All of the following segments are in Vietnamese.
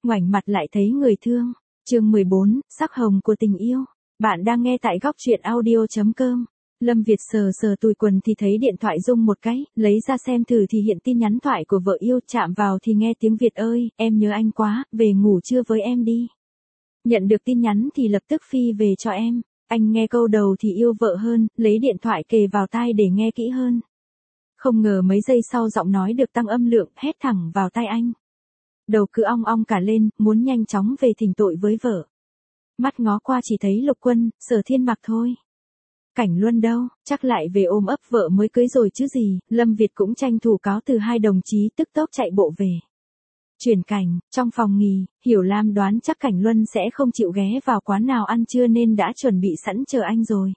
ngoảnh mặt lại thấy người thương. Chương 14, sắc hồng của tình yêu. Bạn đang nghe tại góc truyện audio.com. Lâm Việt sờ sờ túi quần thì thấy điện thoại rung một cái, lấy ra xem thử thì hiện tin nhắn thoại của vợ yêu, chạm vào thì nghe tiếng Việt ơi, em nhớ anh quá, về ngủ trưa với em đi. Nhận được tin nhắn thì lập tức phi về cho em. Anh nghe câu đầu thì yêu vợ hơn, lấy điện thoại kề vào tai để nghe kỹ hơn. Không ngờ mấy giây sau giọng nói được tăng âm lượng, hét thẳng vào tai anh. Đầu cứ ong ong cả lên, muốn nhanh chóng về thỉnh tội với vợ. Mắt ngó qua chỉ thấy Lục Quân, Sở Thiên Mặc thôi. Cảnh Luân đâu, chắc lại về ôm ấp vợ mới cưới rồi chứ gì. Lâm Việt cũng tranh thủ cáo từ hai đồng chí, tức tốc chạy bộ về. Chuyển cảnh, trong phòng nghỉ, Hiểu Lam đoán chắc Cảnh Luân sẽ không chịu ghé vào quán nào ăn trưa nên đã chuẩn bị sẵn chờ anh rồi.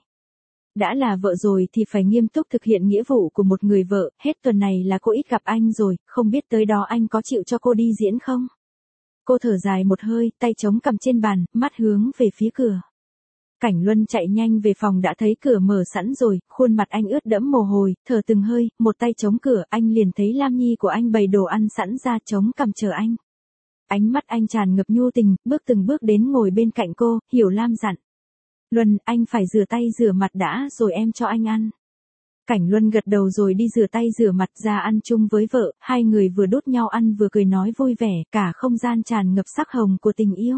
Đã là vợ rồi thì phải nghiêm túc thực hiện nghĩa vụ của một người vợ, hết tuần này là cô ít gặp anh rồi, không biết tới đó anh có chịu cho cô đi diễn không? Cô thở dài một hơi, tay chống cằm trên bàn, mắt hướng về phía cửa. Cảnh Luân chạy nhanh về phòng đã thấy cửa mở sẵn rồi, khuôn mặt anh ướt đẫm mồ hôi, thở từng hơi, một tay chống cửa, anh liền thấy Lam Nhi của anh bày đồ ăn sẵn ra chống cằm chờ anh. Ánh mắt anh tràn ngập nhu tình, bước từng bước đến ngồi bên cạnh cô, Hiểu Lam dặn. Luân, anh phải rửa tay rửa mặt đã rồi em cho anh ăn. Cảnh Luân gật đầu rồi đi rửa tay rửa mặt ra ăn chung với vợ, hai người vừa đút nhau ăn vừa cười nói vui vẻ, cả không gian tràn ngập sắc hồng của tình yêu.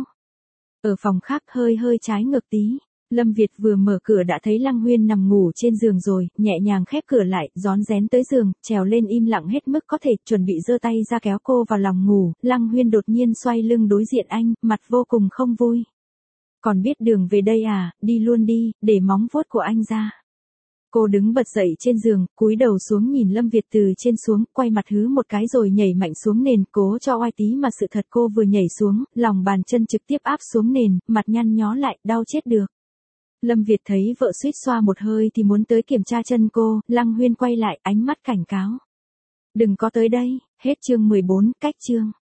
Ở phòng khác hơi trái ngược tí, Lâm Việt vừa mở cửa đã thấy Lăng Huyên nằm ngủ trên giường rồi, nhẹ nhàng khép cửa lại, rón rén tới giường, trèo lên im lặng hết mức có thể, chuẩn bị giơ tay ra kéo cô vào lòng ngủ, Lăng Huyên đột nhiên xoay lưng đối diện anh, mặt vô cùng không vui. Còn biết đường về đây à, đi luôn đi, để móng vuốt của anh ra. Cô đứng bật dậy trên giường, cúi đầu xuống nhìn Lâm Việt từ trên xuống, quay mặt hứ một cái rồi nhảy mạnh xuống nền, cố cho oai tí mà sự thật cô vừa nhảy xuống, lòng bàn chân trực tiếp áp xuống nền, mặt nhăn nhó lại, đau chết được. Lâm Việt thấy vợ suýt xoa một hơi thì muốn tới kiểm tra chân cô, Lăng Huyên quay lại, ánh mắt cảnh cáo. Đừng có tới đây, hết chương 14, cách chương.